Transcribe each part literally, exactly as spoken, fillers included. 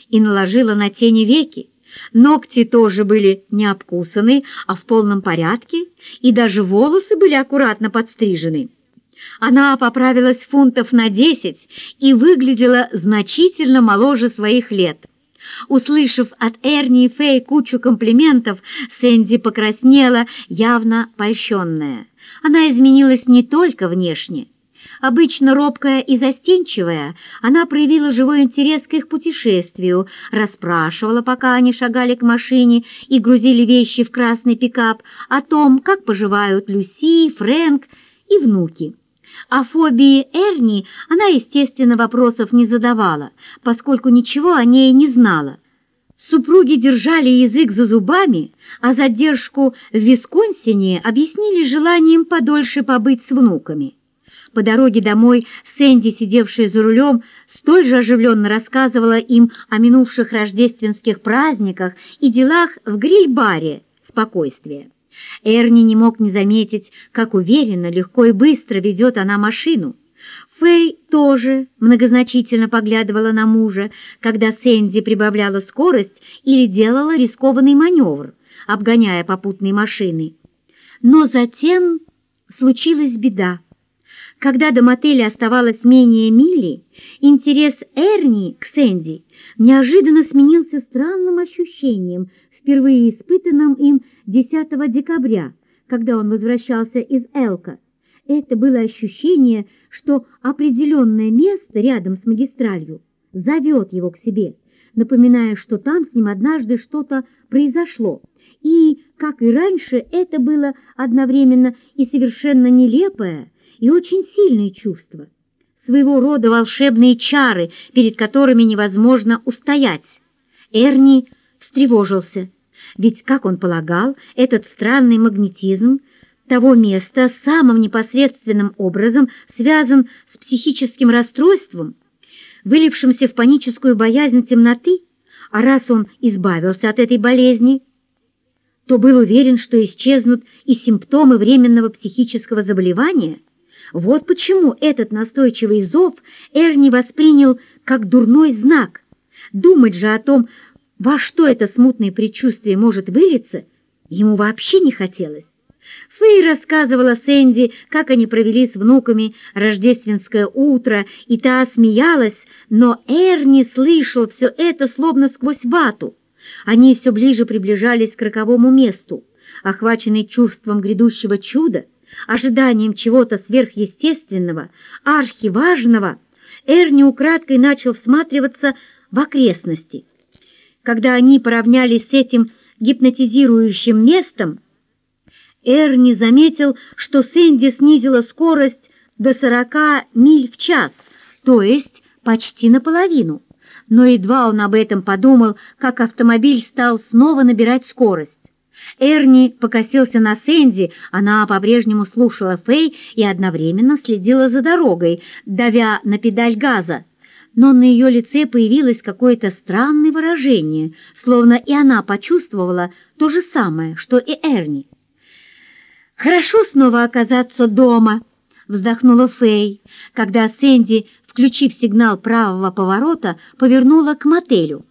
и наложила на тени веки. Ногти тоже были не обкусаны, а в полном порядке, и даже волосы были аккуратно подстрижены. Она поправилась фунтов на десять и выглядела значительно моложе своих лет. Услышав от Эрни и Фэй кучу комплиментов, Сэнди покраснела, явно польщенная. Она изменилась не только внешне. Обычно робкая и застенчивая, она проявила живой интерес к их путешествию, расспрашивала, пока они шагали к машине и грузили вещи в красный пикап, о том, как поживают Люси, Фрэнк и внуки. О фобии Эрни она, естественно, вопросов не задавала, поскольку ничего о ней не знала. Супруги держали язык за зубами, а задержку в Висконсине объяснили желанием подольше побыть с внуками. По дороге домой Сэнди, сидевшая за рулем, столь же оживленно рассказывала им о минувших рождественских праздниках и делах в гриль-баре «Спокойствие». Эрни не мог не заметить, как уверенно, легко и быстро ведет она машину. Фэй тоже многозначительно поглядывала на мужа, когда Сэнди прибавляла скорость или делала рискованный маневр, обгоняя попутные машины. Но затем случилась беда. Когда до мотеля оставалось менее мили, интерес Эрни к Сэнди неожиданно сменился странным ощущением, впервые испытанным им десятого декабря, когда он возвращался из Элка. Это было ощущение, что определенное место рядом с магистралью зовет его к себе, напоминая, что там с ним однажды что-то произошло. И, как и раньше, это было одновременно и совершенно нелепое, и очень сильные чувства, своего рода волшебные чары, перед которыми невозможно устоять. Эрни встревожился, ведь, как он полагал, этот странный магнетизм того места самым непосредственным образом связан с психическим расстройством, вылившимся в паническую боязнь темноты, а раз он избавился от этой болезни, то был уверен, что исчезнут и симптомы временного психического заболевания. Вот почему этот настойчивый зов Эрни воспринял как дурной знак. Думать же о том, во что это смутное предчувствие может вылиться, ему вообще не хотелось. Фэй рассказывала Сэнди, как они провели с внуками рождественское утро, и та смеялась, но Эрни слышал все это словно сквозь вату. Они все ближе приближались к роковому месту, охваченный чувством грядущего чуда, ожиданием чего-то сверхъестественного, архиважного. Эрни украдкой начал всматриваться в окрестности. Когда они поравнялись с этим гипнотизирующим местом, Эрни заметил, что Сэнди снизила скорость до сорока миль в час, то есть почти наполовину. Но едва он об этом подумал, как автомобиль стал снова набирать скорость. Эрни покосился на Сэнди, она по-прежнему слушала Фэй и одновременно следила за дорогой, давя на педаль газа. Но на ее лице появилось какое-то странное выражение, словно и она почувствовала то же самое, что и Эрни. «Хорошо снова оказаться дома», — вздохнула Фэй, когда Сэнди, включив сигнал правого поворота, повернула к мотелю.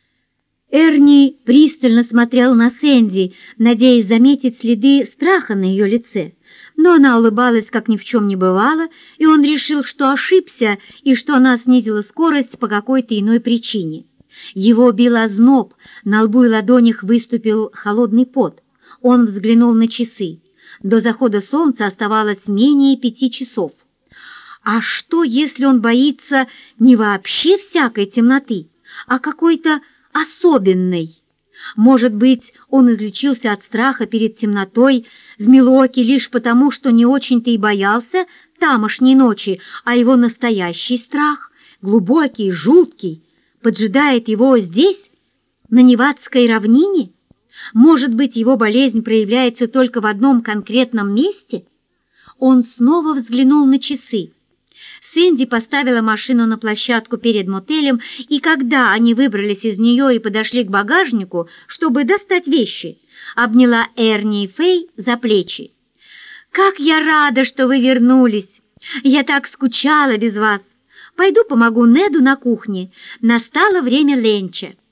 Эрни пристально смотрел на Сэнди, надеясь заметить следы страха на ее лице, но она улыбалась, как ни в чем не бывало, и он решил, что ошибся и что она снизила скорость по какой-то иной причине. Его бил озноб, на лбу и ладонях выступил холодный пот. Он взглянул на часы. До захода солнца оставалось менее пяти часов. А что, если он боится не вообще всякой темноты, а какой-то особенной? Может быть, он излечился от страха перед темнотой в Милуоке лишь потому, что не очень-то и боялся тамошней ночи, а его настоящий страх, глубокий, жуткий, поджидает его здесь, на Невадской равнине? Может быть, его болезнь проявляется только в одном конкретном месте? Он снова взглянул на часы. Сэнди поставила машину на площадку перед мотелем, и когда они выбрались из нее и подошли к багажнику, чтобы достать вещи, обняла Эрни и Фэй за плечи. «Как я рада, что вы вернулись! Я так скучала без вас! Пойду помогу Неду на кухне. Настало время ленча.